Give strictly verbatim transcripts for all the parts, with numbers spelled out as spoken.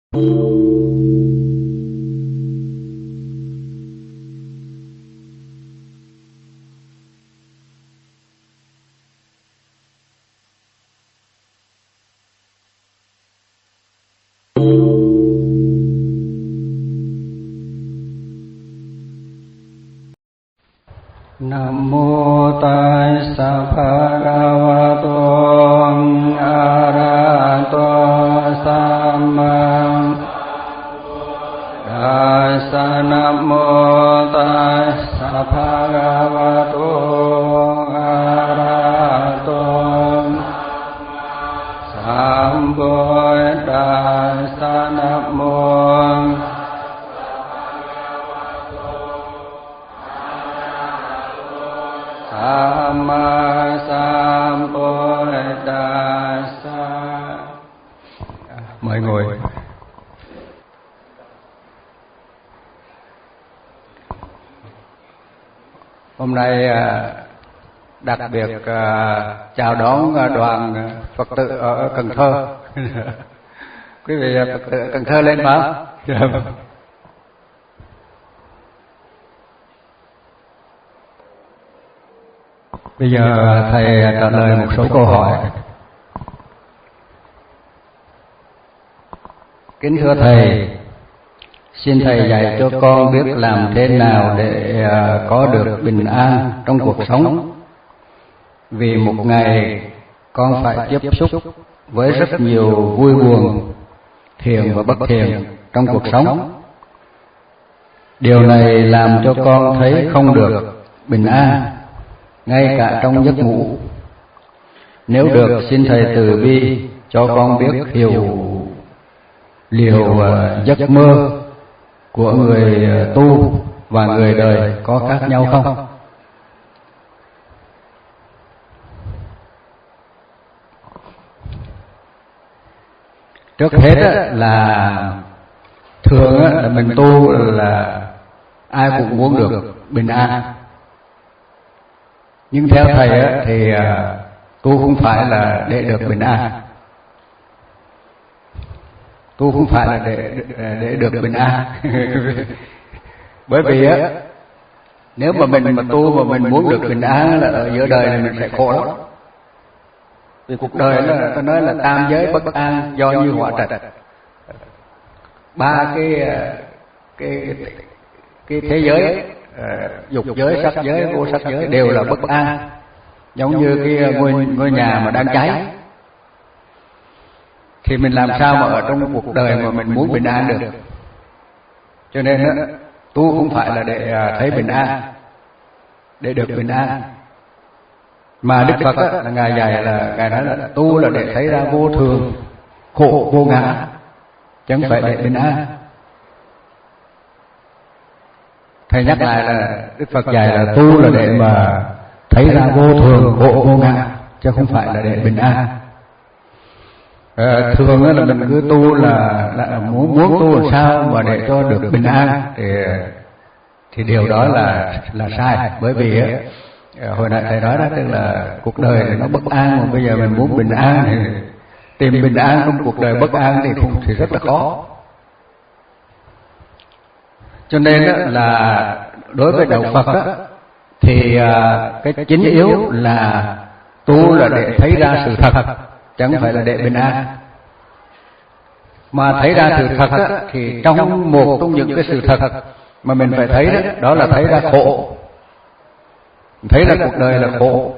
Nam mô Tassa Bhagavato Arahato Samma Tassa. Nam mô Tassa Bhagavato Arahato Sambuddhassa. Nam mô Samma Sambuddhassa. Mời ngồi. Hôm nay đặc biệt chào đón đoàn Phật tử ở Cần Thơ. Quý vị Phật tử Cần Thơ lên mà. Bây giờ thầy trả lời một số câu hỏi. Kính thưa thầy, xin thầy dạy cho con biết làm thế nào để có được bình an trong cuộc sống. Vì một ngày con phải tiếp xúc với rất nhiều vui buồn, thiện và bất thiện trong cuộc sống. Điều này làm cho con thấy không được bình an, ngay cả trong giấc ngủ. Nếu được, xin thầy từ bi cho con biết hiểu liều giấc mơ của người tu và người đời có khác nhau không? Trước hết là thường là mình tu là ai cũng muốn được bình an. Nhưng theo thầy á, thì tu không phải là để được bình an, tu không phải là để để được bình an. Bởi vì á, nếu mà mình mà tu mà mình muốn được bình an là ở giữa đời này mình sẽ khổ lắm. Vì cuộc đời đó ta nói là tam giới bất an do như hỏa trạch. Ba cái cái cái thế giới, Uh, dục giới, sắc giới, vô sắc giới đều là bất an, giống như cái ngôi ngôi nhà mà đang cháy. Thì mình làm sao mà ở trong cuộc đời mà mình muốn bình an được? Cho nên đó, tu không phải là để thấy bình an, để được bình an, mà Đức Phật đó, là ngài dạy là ngài nói là tu là để thấy ra vô thường, khổ vô ngã, chẳng phải để bình an. Thầy nhắc lại là Đức Phật dạy là tu là để mà thấy ra vô thường, khổ vô ngã, chứ không phải là để bình an. À, thường là mình cứ tu là, là muốn muốn tu làm sao mà để cho được bình an thì thì điều đó là là sai. Bởi vì hồi nãy thầy nói đó, tức là cuộc đời nó bất an, mà bây giờ mình muốn bình an thì tìm bình an trong cuộc đời bất an thì không thì rất là khó. Cho nên đó là đối với đạo Phật đó, thì cái chính yếu là tu là để thấy ra sự thật, chẳng phải là để bình an. Mà thấy ra sự thật đó, thì trong một trong những cái sự thật mà mình phải thấy đó, đó là thấy ra khổ, thấy là cuộc đời là khổ,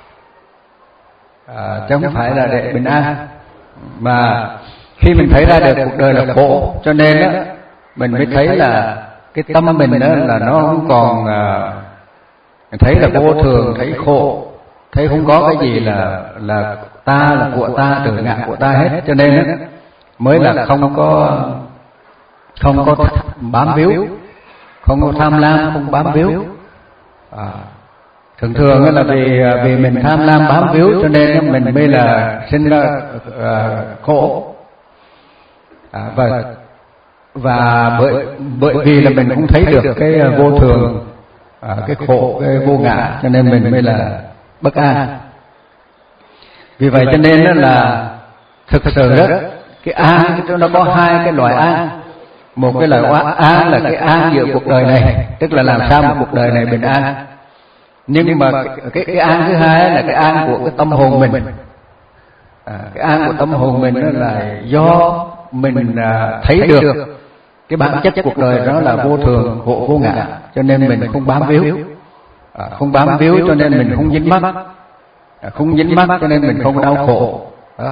à, chứ không phải là để bình an. Mà khi mình thấy ra được cuộc đời là khổ, cho nên đó, mình mới thấy là cái tâm mình đó là nó không còn uh, thấy là vô thường, thấy khổ, thấy không có cái gì là là ta, là của ta, tự ngã của ta hết. Cho nên đó, mới là không có không có bám víu, không có tham lam, không bám víu. À, thường thường là vì vì mình tham lam bám víu cho nên mình mới là sinh ra uh, khổ. À, và và bởi bởi vì là mình cũng thấy được cái vô thường, à, cái khổ, cái vô ngã, cho nên mình mới là bất an. Vì vậy cho nên đó là thực sự đó, cái an nó có hai cái loại an. Một cái loại an là cái an giữa cuộc đời này, tức là làm sao mà cuộc đời này bình an. Nhưng mà cái, cái, cái an thứ hai là cái an của cái tâm hồn mình. À, cái an của tâm hồn mình đó là do mình à, thấy được cái bản chất cuộc đời đó là vô thường, khổ, vô ngã, cho nên mình không bám víu, à, không bám víu cho nên mình không dính mắc, à, không dính mắc cho nên mình không đau khổ. Đó.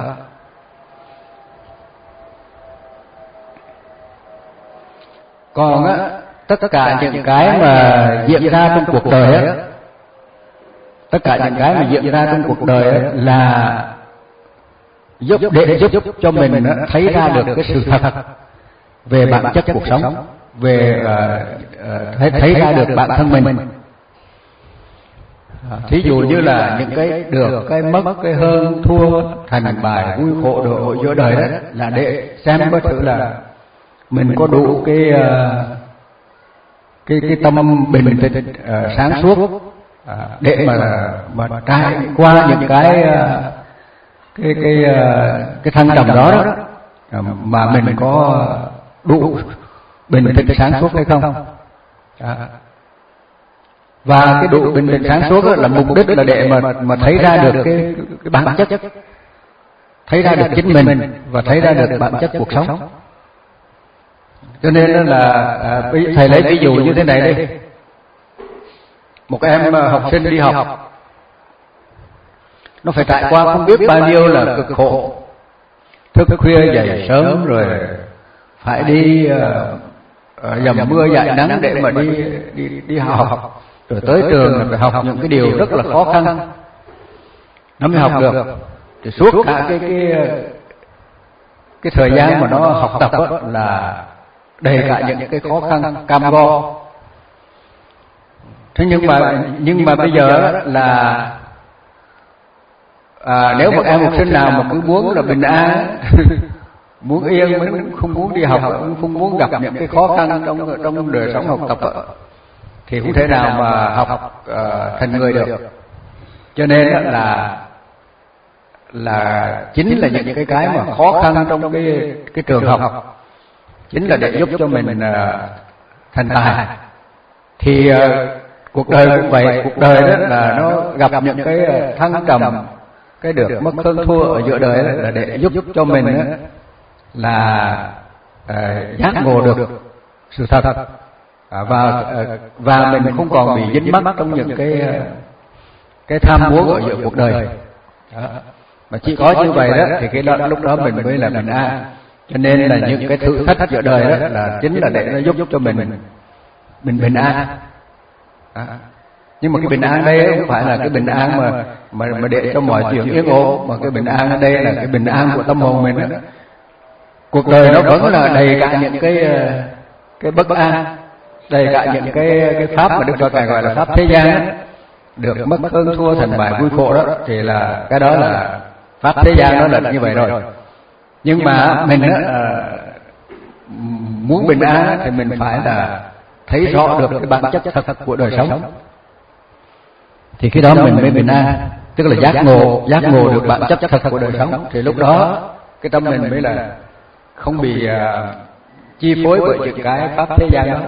Còn á, tất cả những cái mà diễn ra trong cuộc đời á, tất cả những cái mà diễn ra trong cuộc đời á là giúp để giúp cho mình thấy ra được cái sự thật về bản chất cuộc sống, về uh, uh, thấy, thấy ra được bản thân mình. Thí dụ như là những cái được, cái mất, cái hơn, thua, thành bại, vui khổ, độ hội giữa đời đó là để xem có thử là mình có đủ cái uh, cái cái tâm bình tĩnh, uh, sáng suốt uh, để mà mà trải qua những cái uh, cái cái uh, cái thăng trầm đó, đó uh, mà mình có đủ bình tĩnh sáng suốt hay không. Đó. Và cái đủ bình tĩnh sáng suốt là mục đích là để mà mà thấy ra được cái cái bản chất, thấy ra được chính mình và thấy ra được bản chất cuộc sống. Cho nên là à, thầy lấy ví dụ như thế này đi. Một em học sinh đi học, nó phải trải qua không biết bao nhiêu là cực khổ, thức khuya dậy sớm rồi phải đi uh, dầm mưa dãi nắng để mà đi đi đi học, rồi tới trường là phải học những cái điều rất là khó khăn nó mới học được. Thì suốt cả cái cái cái thời gian mà nó học tập đó là đầy cả những cái khó khăn cam go. Thế nhưng mà nhưng mà bây giờ là à, nếu một em học sinh nào mà cứ muốn là bình an, muốn yên, không muốn đi học, không muốn gặp những cái khó khăn trong trong đời sống học tập thì không thể nào mà học uh, thành người được. Cho nên là là chính là những cái cái mà khó khăn trong cái cái trường học chính là để giúp cho mình uh, thành tài. Thì uh, cuộc đời cũng vậy, cuộc đời đó là nó gặp những cái thăng trầm, cái được mất hơn thua ở giữa đời là để giúp cho mình đó là uh, giác ngộ được sự thật, à, và uh, và mình không còn bị dính mắc trong những cái cái tham muốn ở giữa cuộc đời. Đó. Mà chỉ có như vậy đó thì cái đó, lúc đó mình mới là bình an. Cho nên là những cái thử thách giữa đời đó là chính là để nó giúp cho mình mình bình bình an. Đó. Nhưng mà cái bình an đây không phải là cái bình an mà mà mà để cho mọi chuyện yên ổn, mà cái bình an ở đây là cái bình an của tâm hồn mình đó. Cuộc đời nó vẫn là đầy cả những cái cái bất an, đầy cả những cái cái pháp mà Đức Phật Ngài gọi là pháp thế gian đó. Được mất hơn thua thành bại vui khổ đó thì là cái đó là pháp thế gian, đó là như vậy rồi. Nhưng mà mình á, muốn bình an thì mình phải là thấy rõ được cái bản chất thật của đời sống, thì khi đó mình mới bình an, tức là giác ngộ giác ngộ được bản chất thật của đời sống. Thì lúc đó cái tâm mình mới là không bị uh, chi phối bởi những cái pháp thế gian đó.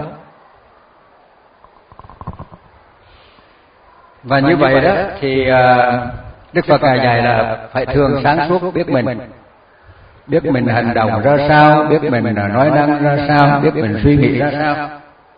Và như vậy đó thì uh, Đức Phật Ngài dạy là phải thường sáng suốt, biết mình, biết mình hành động ra sao, biết mình nói năng ra sao, biết mình suy nghĩ ra sao,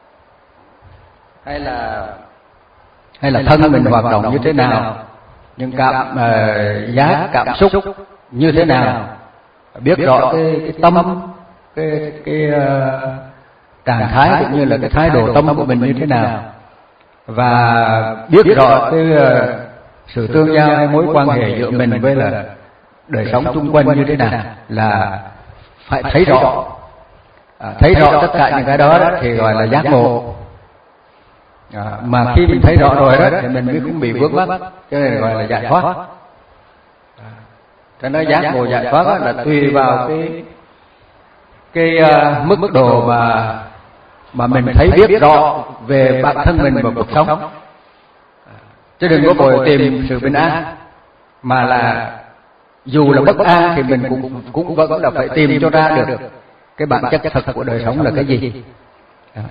hay là hay là thân mình hoạt động như thế nào, những cảm uh, giác cảm xúc như thế nào, biết rõ cái, cái tâm, cái cái uh, trạng thái cũng như là cái thái độ tâm của mình như thế nào, và biết rõ cái uh, sự tương giao hay mối quan hệ giữa mình với là đời sống xung quanh như thế nào, là phải thấy rõ. À, thấy rõ tất cả những cái đó, đó thì gọi là giác ngộ. À, mà khi mình thấy rõ rồi đó thì mình mới không bị vướng mắc, cho nên gọi là giải thoát. À, cho nên giác ngộ giải thoát là tùy vào cái cái uh, mức độ mà mà mình thấy biết rõ về bản thân mình và cuộc sống. À, chứ đừng có vội tìm sự bình an, mà là dù là bất an thì mình cũng cũng vẫn là phải tìm cho ra được cái bản chất thật của đời sống là cái gì. À.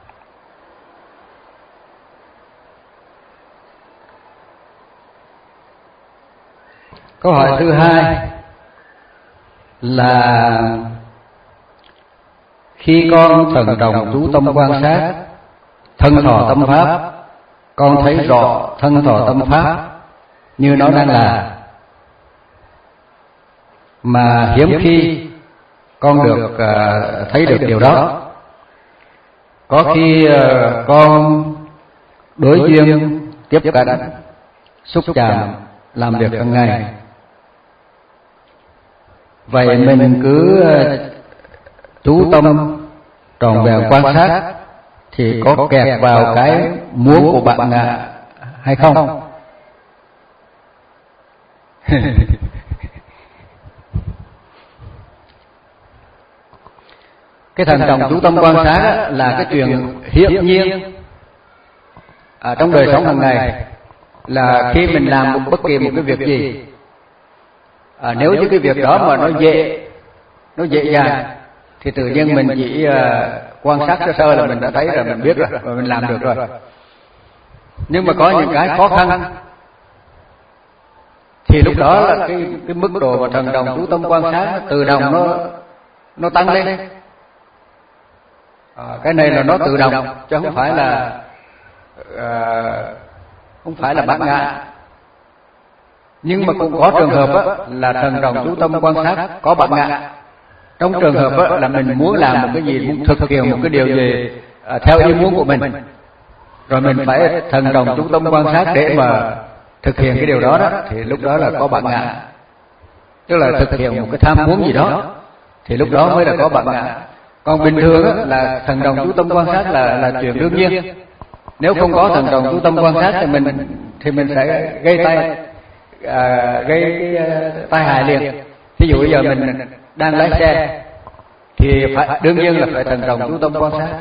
Câu hỏi thứ hai là khi con thần đồng chú tâm quan sát thân thọ tâm pháp, con thấy rõ thân thọ tâm pháp như nó đang là, mà hiếm khi con được uh, thấy được điều đó. Có khi uh, con đối duyên tiếp cận, xúc chạm, làm việc hàng ngày. Vậy mình cứ uh, chú tâm tròn vẹn quan sát thì có kẹt vào cái muốn của bạn ngạ hay không? Cái thần đồng chú tâm quan sát là cái chuyện hiển nhiên à, trong đời sống hàng ngày, là khi mình làm một bất kỳ một cái việc gì, à, nếu như cái việc đó mà nó dễ nó dễ dàng thì tự nhiên mình chỉ uh, quan sát sơ sơ là mình đã thấy rồi, mình biết rồi và mình làm được rồi. Nhưng mà có những cái khó khăn thì lúc đó là cái cái mức độ và thần đồng chú tâm quan sát tự động nó nó tăng lên. À, cái này là nó tự động chứ không phải là uh, không phải là bản ngã. Nhưng mà cũng có trường hợp á, là thần đồng chú tâm quan sát có bản ngã. Trong trường hợp á, là mình muốn làm một cái gì, muốn thực hiện một cái điều gì à, theo ý muốn của mình, rồi mình phải thần đồng chú tâm quan sát để mà thực hiện cái điều đó, đó thì lúc đó là có bản ngã. Tức là thực hiện một cái tham muốn gì đó thì lúc đó mới là có bản ngã. Còn bình thường á, là thần đồng chú tâm quan sát là là chuyện đương nhiên. Nếu không có thần đồng chú tâm quan sát thì mình thì mình sẽ gây tai à, gây cái tai hại liền. Ví dụ bây giờ mình đang lái xe thì phải, đương nhiên là phải thần đồng chú tâm quan sát.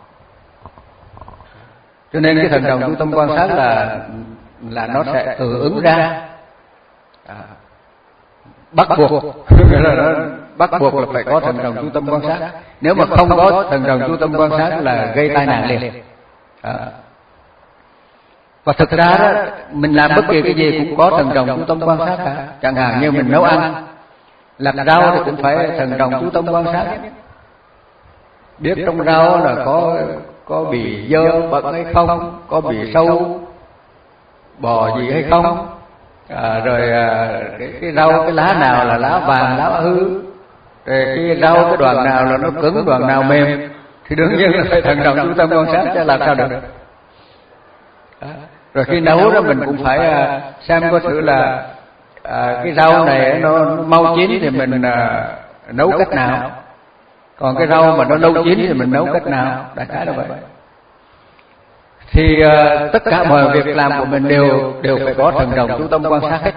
Cho nên cái thần đồng chú tâm quan sát là là nó sẽ tự ứng ra, à, bắt buộc là nó bắt buộc là phải có thần đồng chú tâm quan sát. Nếu mà không có thần đồng chú tâm quan sát là gây tai nạn liền. À. Và thực ra đó, mình làm bất kỳ cái gì cũng có thần đồng chú tâm quan sát cả. Chẳng hạn như mình nấu ăn, lặt rau thì cũng phải thần đồng chú tâm quan sát, biết trong rau là có có bị dơ bẩn hay không, có bị sâu bò gì hay không, à, rồi à, cái, cái rau cái lá nào là lá vàng lá hư, rồi cái rau cái đoạn nào là nó cứng đoạn nào mềm, thì đương nhiên là phải thần đồng chú tâm quan sát chứ làm sao được. À, rồi khi nấu đó mình cũng phải à, xem có sự là à, cái rau này nó, nó mau chín thì mình à, nấu cách nào, còn cái rau mà nó lâu chín thì mình nấu cách nào, đại khái là vậy. Thì à, tất cả mọi việc làm của mình đều đều phải có thần đồng chú tâm quan sát hết.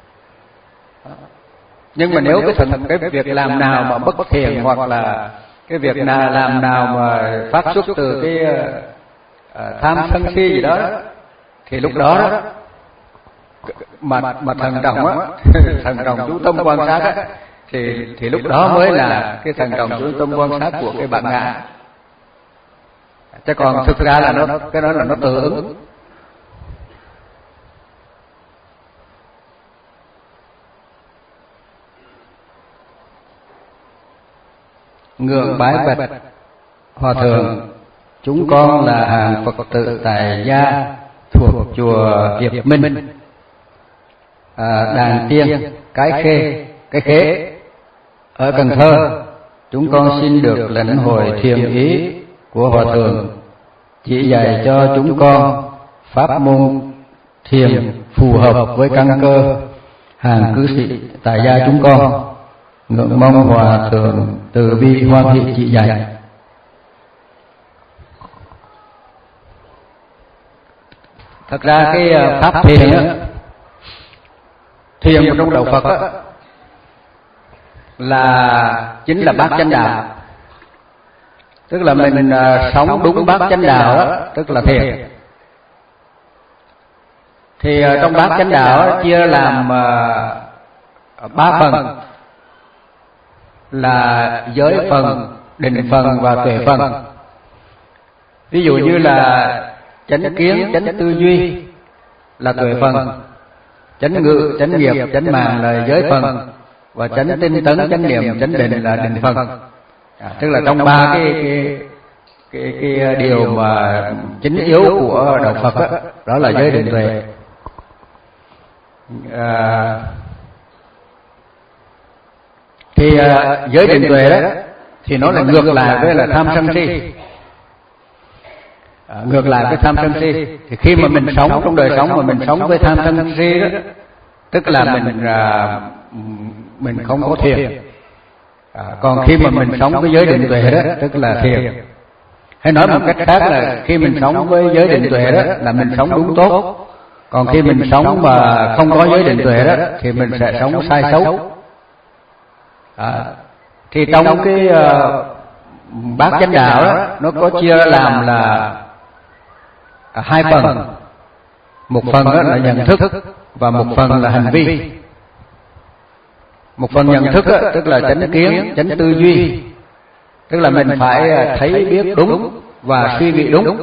Nhưng mà nếu cái thần cái việc làm nào mà bất thiện hoặc là cái việc nào làm nào mà phát xuất từ cái à, tham sân si gì đó, thì lúc đó, đó mà mà thần đồng á, thần đồng chú tâm quan sát á, thì thì lúc đó mới là cái thần đồng chú tâm quan sát của cái bản ngã. Chứ còn thực ra là nó cái đó là nó tự ứng. Ngưỡng bái bạch Hòa thượng, chúng con là hàng Phật tử tại gia thuộc chùa Hiệp Minh, à, Đàn Tiên, Cái Khê, Cái Khế ở Cần Thơ. Chúng con xin được lãnh hội thiền ý của Hòa thượng chỉ dạy cho chúng con pháp môn thiền phù hợp với căn cơ hàng cư sĩ tại gia chúng con. Ngưỡng mong Hòa thượng từ bi hoan hỷ chỉ dạy. Thật ra cái pháp thiền á, thiền trong đạo Phật á, là chính là bát chánh đạo. Tức là mình uh, sống đúng bát chánh đạo đó, tức là thiền. Thì uh, trong bát chánh đạo đó, chia làm uh, ba phần là giới phần, định phần và tuệ phần. Ví dụ như là chánh kiến, chánh tư duy là tuệ phần, chánh ngữ, chánh nghiệp, chánh mạng là giới phần, và chánh tinh tấn, chánh niệm, chánh định là định phần. À, tức là trong ba cái cái, cái cái điều mà chính yếu của đạo Phật đó, đó là giới định tuệ. À, thì à, giới định tuệ đó thì nó là ngược lại với là tham sân si. À, ngược lại với tham sân si thì khi mà mình sống trong đời sống mà mình sống với tham sân si đó, tức là mình à, mình không có thiền. À, còn khi mà mình sống với giới định tuệ đó, tức là thiền. Hay nói một cách khác là khi mình sống với giới định tuệ đó là mình sống đúng tốt. Còn khi mình sống mà không có giới định tuệ đó thì mình sẽ sống sai xấu. À, thì trong cái uh, bát chánh đạo đó, nó có chia làm là à, hai phần. Một phần đó là nhận thức và một phần là hành vi. Một phần nhận thức đó, tức là chánh kiến, chánh tư duy, tức là mình phải thấy biết đúng và suy nghĩ đúng.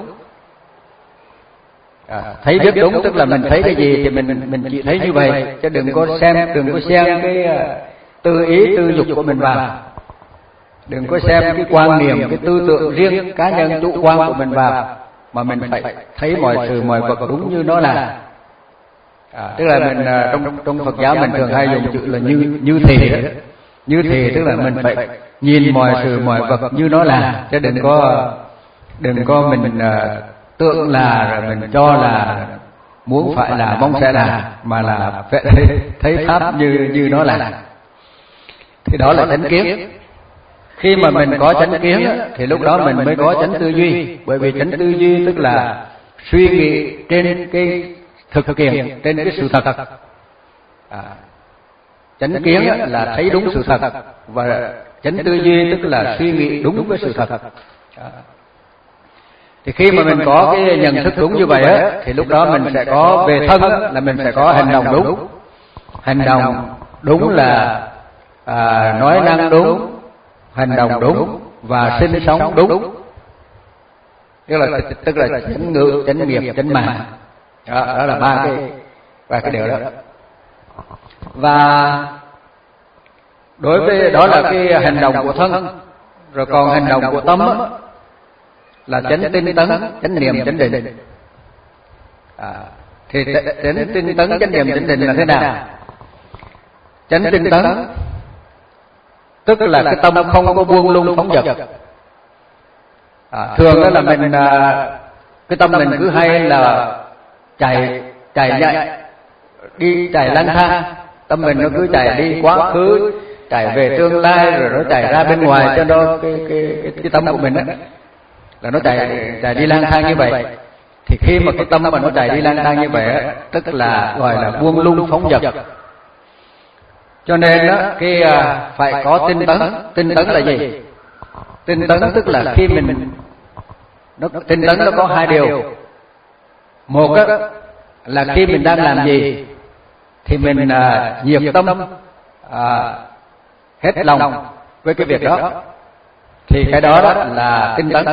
À, thấy biết đúng tức là mình thấy cái gì thì mình mình chỉ thấy như vậy, chứ đừng có xem đừng có xem cái tư ý tư dục của mình vào, đừng có xem cái quan niệm, cái tư tưởng riêng cá nhân chủ quan của mình vào, mà mình phải thấy mọi sự mọi vật đúng như nó là. À, tức là mình trong trong Phật giáo mình thường hay dùng chữ là như như thì đó. Như thì tức là mình phải nhìn mọi sự mọi vật như nó là, chứ đừng có đừng có mình uh, tưởng là rồi mình cho là muốn phải là mong sẽ là, mà là phải thấy, thấy pháp như như nó là. Thì đó là chánh kiến. Khi mà mình có chánh kiến thì lúc đó mình mới có chánh tư duy, bởi vì chánh tư duy tức là suy nghĩ trên cái thực kiện, trên cái sự thật. À, chánh kiến là thấy đúng sự thật, và chánh tư duy tức là suy nghĩ đúng với sự thật. À, thì khi mà mình có cái nhận thức đúng như vậy á, thì lúc đó mình sẽ có về thân là mình sẽ có hành động đúng. Hành động đúng là à, nói năng đúng, hành động đúng và sinh sống đúng. Tức là tức là chánh ngữ, chánh nghiệp, chánh mạng. Đó, đó là ba cái ba cái điều đó. Và đối với đó là cái hành động của thân, rồi còn hành động của tâm á, là chánh tinh tấn, chánh niệm, chánh định. À, thì chánh tinh tấn, chánh niệm, chánh định là thế nào? Chánh tinh tấn tức là cái tâm không có buông lung phóng dật. À, thường đó là mình cái tâm mình cứ hay là chạy chạy nhảy đi, chạy lang thang, tâm mình nó cứ chạy đi quá khứ, chạy về tương lai, rồi nó chạy ra bên ngoài, cho nó cái cái cái, cái tâm của mình đó là nó chạy chạy đi lang thang như vậy. Thì khi mà cái tâm mà nó chạy đi lang thang như vậy á, tức là gọi là buông lung phóng dật. Cho nên đó cái phải có tinh tấn. Tinh tấn là gì? Tinh tấn tức là khi mình nó, tinh tấn nó có hai điều. Một á, là khi mình đang làm gì thì mình à, nhiệt tâm à, hết lòng với cái việc đó, thì cái đó, đó là tinh tấn.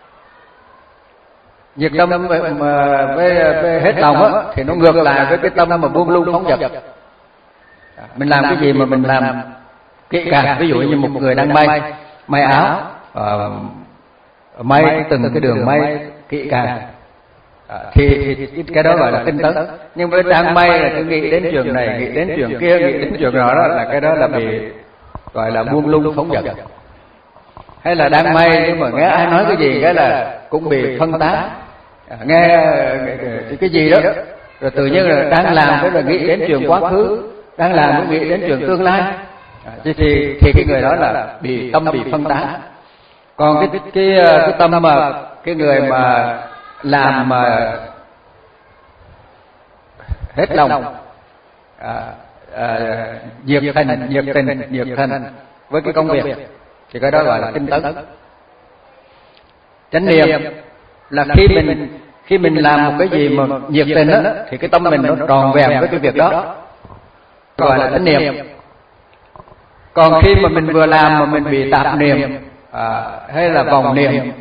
Nhiệt tâm với, với, với hết lòng á, thì nó ngược lại với cái tâm mà buông lung phóng dật. Mình làm cái gì mà mình làm kỹ càng, ví dụ như một người đang may may áo, uh, may từng cái đường may kỹ càng, uh, thì, thì cái đó gọi là tinh tấn. Nhưng với đang may là cứ nghĩ đến trường này, nghĩ đến trường kia, nghĩ đến trường đó, đó là cái đó là bị gọi là buông lung phóng dật. Hay là đang may nhưng mà nghe ai nói cái gì cái là cũng bị phân tán, uh, nghe uh, cái gì đó, rồi tự nhiên là đang làm cái là nghĩ đến trường quá khứ, đang làm cũng nghĩ đến trường tương lai, à, thì, thì thì cái người đó là bị tâm bị phân tán. Còn cái cái cái tâm mà cái người mà làm mà hết lòng, à, à, nhiệt thành nhiệt tình nhiệt thành với cái công việc, thì cái đó gọi là tinh tấn. Chánh niệm là khi mình khi mình làm một cái gì mà nhiệt tình á, thì cái tâm mình nó tròn vẹn với cái việc đó, gọi là chánh niệm. Còn khi mà mình vừa làm mà mình bị tạp niệm à, hay là vòng niệm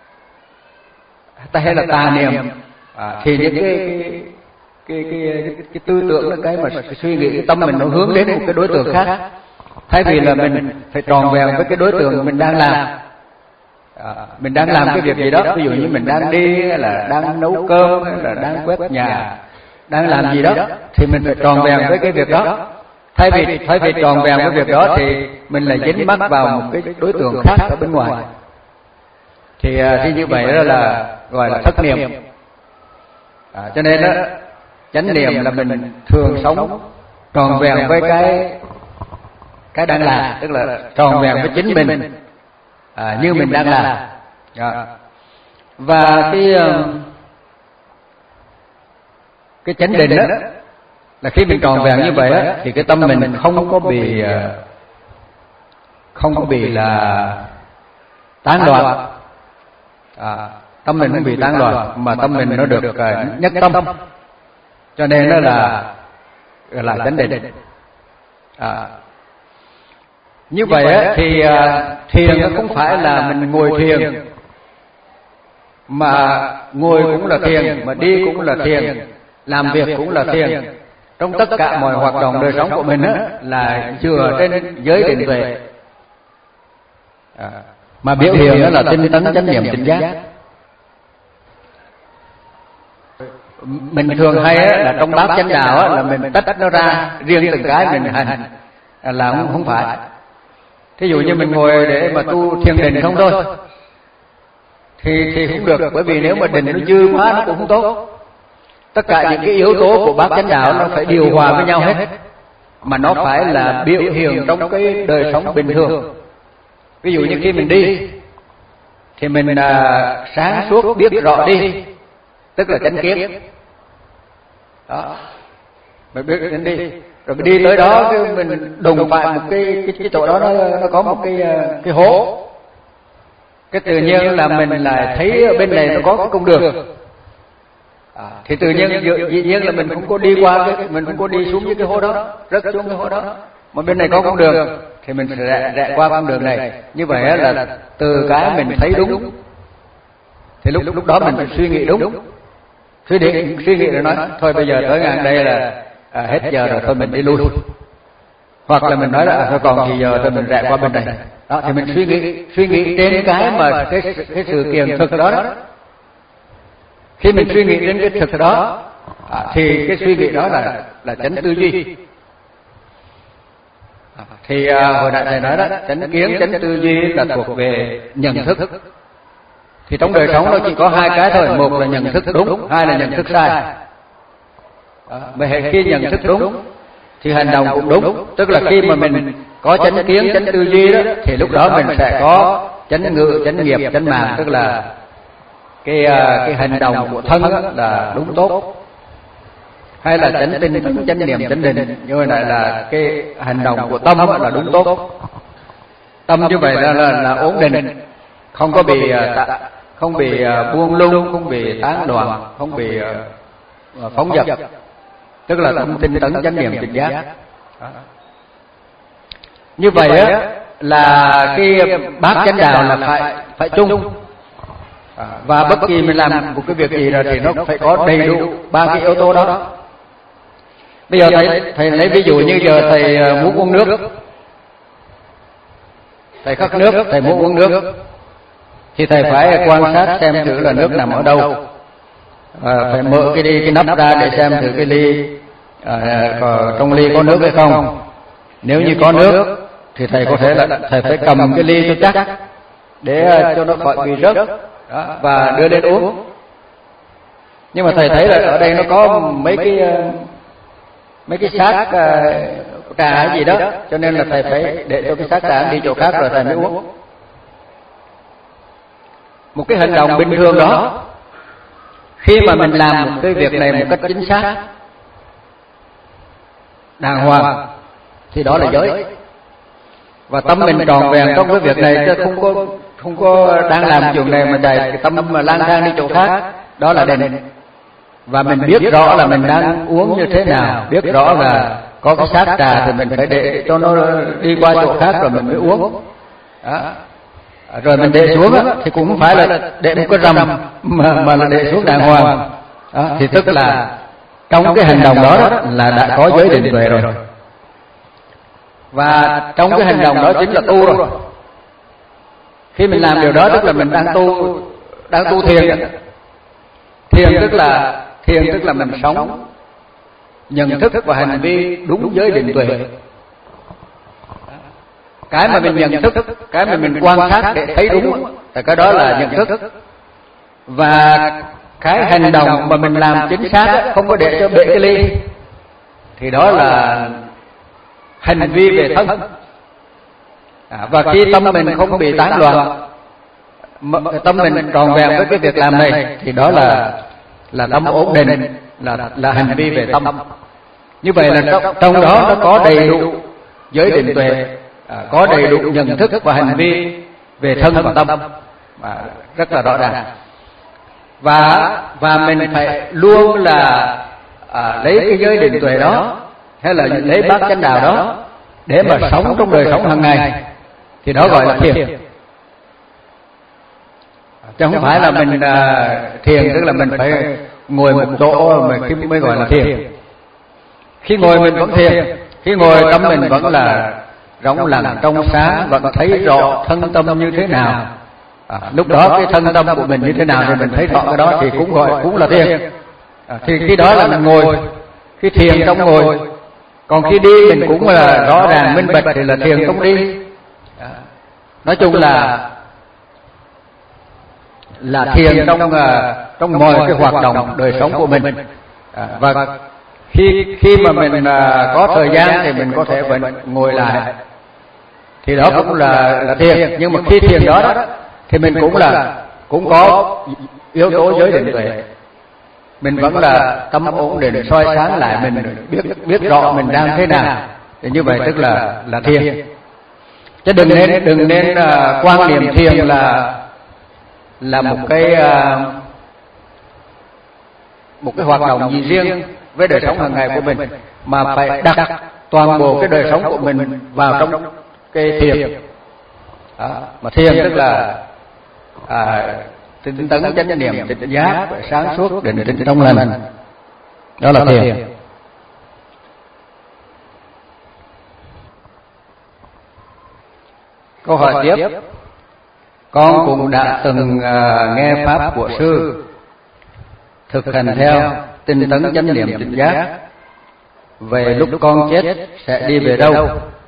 hay là tà niệm à, thì những cái cái cái cái, cái, cái tư tưởng là cái mà cái suy nghĩ cái tâm mình nó hướng đến một cái đối tượng khác, thay vì là mình phải tròn vẹn với cái đối tượng mình đang làm. À, mình đang làm cái việc gì đó, ví dụ như mình đang đi hay là đang nấu cơm hay là đang quét nhà, đang làm gì đó thì mình phải tròn vẹn với cái việc đó. Thay vì thay vì tròn vẹn với việc đó thì mình lại dính mắc vào một cái đối tượng khác ở bên ngoài. Thì thì như vậy đó là gọi là thất niệm. À, cho nên đó chánh niệm là mình thường sống tròn vẹn với cái cái đang làm, tức là tròn vẹn với chính mình à, như mình đang làm. À. Và cái cái chánh định đó là khi mình tròn vẹn như vậy đó, thì cái tâm mình không có bị không có bị là tán loạn. À, tâm mình không bị tán loạn mà tâm mình nó được uh, nhất tâm, cho nên nó là là chánh định. À, như vậy á, thì uh, thiền nó không phải là mình ngồi thiền, mà ngồi cũng là thiền, mà đi cũng là thiền, làm việc cũng là thiền. Trong tất cả mọi hoạt động đời sống của mình á, là dựa trên giới định tuệ. À, mà biểu hiện đó là tinh tấn chánh niệm tỉnh giác. Mình thường hay á, là trong bát chánh đạo á, là mình tách nó ra riêng từng cái mình hành là không, không phải. Thí dụ như mình ngồi để mà tu thiền định không thôi thì thì không được, bởi vì nếu mà định nó dư quá nó cũng không tốt. Tất cả những cái yếu tố của bát chánh đạo nó phải điều hòa với nhau hết, mà nó phải là biểu hiện trong cái đời sống bình thường. Ví dụ như khi mình đi thì mình à, sáng suốt biết rõ đi, tức là chánh kiến. Đó, mình biết đến đi, rồi mình đi tới đó cái mình đụng phải một cái cái, cái chỗ đó nó, nó có một cái cái hố, cái tự nhiên là mình lại thấy ở bên này nó có cái con đường. À, thì tự nhiên dĩ nhiên là mình cũng có đi qua cái, mình cũng có đi xuống với cái hố đó, rớt xuống cái hố đó, mà bên này có con đường thì mình phải rẽ, rẽ qua con đường này. Như vậy là từ cái mình thấy đúng thì lúc lúc đó mình phải suy nghĩ đúng, suy nghĩ suy nghĩ rồi nói thôi bây giờ tới ngang đây là à, hết giờ rồi, thôi mình đi lui. Hoặc là mình nói là à, thôi còn thì giờ thôi mình rẽ qua bên này. Đó thì mình suy nghĩ suy nghĩ trên cái mà cái cái sự kiện thực đó, đó. Khi mình suy nghĩ đến cái thực đó à, thì cái suy nghĩ đó là là chánh tư duy. À, thì à, hồi nãy thầy nói đó, chánh kiến chánh tư duy là thuộc về nhận thức. Thì trong đời sống nó chỉ có hai cái thôi, một là nhận thức đúng, hai là nhận thức sai. À, mà khi nhận thức đúng thì hành động cũng đúng, tức là khi mà mình có chánh kiến chánh tư duy đó thì lúc đó mình sẽ có chánh ngữ chánh nghiệp chánh mạng, tức là cái cái hành động của thân là đúng tốt, hay là chánh tinh tấn chánh niệm chánh định, như vậy là cái hành động của tâm là đúng tốt. Tâm như vậy là là, là ổn định, không có bị không bị buông lung, không bị tán loạn, không bị phóng dật, tức là tâm tinh tấn chánh niệm tỉnh giác. Như vậy á là cái bát chánh đạo là phải phải chung. À, và bất kỳ mình làm một cái việc gì là thì nó phải có đầy đủ ba cái yếu tố đó. Bây giờ thầy thầy lấy ví dụ như giờ thầy muốn uống nước, thầy khát nước, thầy muốn uống nước thì thầy phải quan sát xem thử là nước nằm ở đâu. À, phải mở cái ly cái nắp ra để xem thử cái ly à, có, trong ly có nước hay không. Nếu như có nước thì thầy có thể là thầy phải cầm cái ly cho chắc để cho nó khỏi bị rớt. Đó, và đưa lên uống. Nhưng mà thầy thấy là ở đây nó có mấy cái mấy cái xác uh, trà hay gì đó, cho nên là thầy phải để cho cái xác trà đi chỗ khác rồi thầy mới uống. Một cái hành động bình thường đó, khi mà mình làm một cái việc này một cách chính xác, đàng hoàng, thì đó là giới. Và tâm mình tròn vẹn trong cái việc này, chứ không có không có đang làm chuyện này mà đầy cái tâm mà lang thang đi chỗ khác, đó là định. Và mình biết rõ là mình đang uống như thế nào, biết rõ là có cái sát trà thì mình phải để cho nó đi qua chỗ khác rồi mình mới uống. Đó. Rồi mình để xuống á, thì cũng không phải là để một cái rầm mà, mà là để xuống đàng hoàng. Đó. Thì tức là trong cái hành động đó, đó là đã có giới định tuệ rồi. Và trong cái hành động đó chính là tu rồi. Khi mình làm điều đó tức là mình đang tu, đang tu thiền. Thiền tức là thiền tức là mình sống nhận thức và hành vi đúng giới định tuệ. Cái mà mình nhận thức, cái mà mình quan sát để thấy đúng thì cái đó là nhận thức. Và cái hành động mà mình làm chính xác, không có để cho bể cái ly, thì đó là hành vi về thân. À, và khi tâm mình không bị tán loạn, tâm mình tròn vẹn với cái việc làm này, thì đó là là tâm ổn định, là là hành vi về tâm. Như vậy là trong, trong đó nó có đầy đủ giới định tuệ, à, có đầy đủ nhận thức và hành vi về thân và tâm, à, rất là rõ ràng. Và và mình phải luôn là à, lấy cái giới định tuệ đó, hay là lấy bát chánh đạo đó để mà sống trong đời sống hàng ngày, thì đó gọi là thiền. Chứ không phải là mình à, thiền tức là mình phải ngồi một chỗ mà khi mới gọi là thiền. Khi ngồi mình vẫn thiền, khi ngồi tâm mình vẫn là rỗng lặng trong sáng, vẫn thấy rõ thân tâm như thế nào. À, lúc đó cái thân tâm của mình như thế nào thì mình thấy rõ cái đó thì cũng gọi cũng là thiền. À, thì khi đó là mình ngồi, khi thiền trong ngồi. Còn khi đi mình cũng là rõ ràng minh bạch thì là thiền trong đi. À, nói chung là là thiền trong uh, trong mọi cái hoạt động đời sống của mình. À, và khi khi mà mình uh, có thời gian thì mình có thể vẫn ngồi lại, thì đó cũng là là thiền. Nhưng mà khi thiền đó, đó thì mình cũng là cũng có yếu tố giới định tuệ. Mình vẫn là tâm ổn định, soi sáng lại mình, biết biết rõ mình đang thế nào. Thì như vậy tức là là thiền. Chứ đừng nên đừng nên uh, quan niệm thiền là là một cái uh, một cái hoạt động gì riêng với đời sống hàng ngày của mình, mà phải đặt toàn bộ cái đời sống của mình vào trong cái thiền. Đó. Mà thiền tức là à, tinh tấn chánh niệm, tỉnh giác, sáng suốt, định tĩnh trong lành. Đó là thiền. Câu hỏi tiếp. Con cũng đã từng uh, nghe pháp của sư, thực hành theo tinh tấn chánh niệm tỉnh giác. Về lúc con chết sẽ đi về đâu?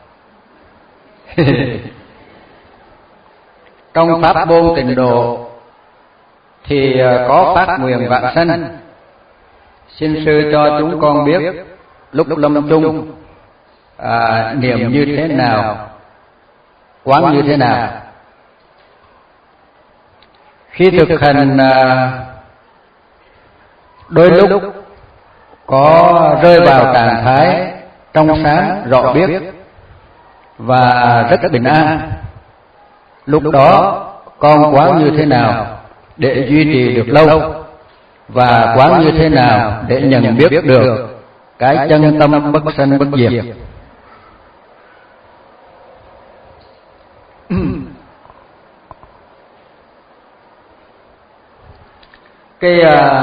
Trong pháp môn tịnh độ thì có phát nguyện vãng sanh. Xin sư cho chúng con biết lúc lâm chung à, niệm như thế nào, quán như thế nào. Khi thực hành à, đôi lúc có rơi vào trạng thái trong sáng rõ biết và rất bình an. Lúc đó con quán như thế nào để duy trì được lâu, và quán như thế nào để nhận biết được cái chân tâm bất sanh bất diệt. Cái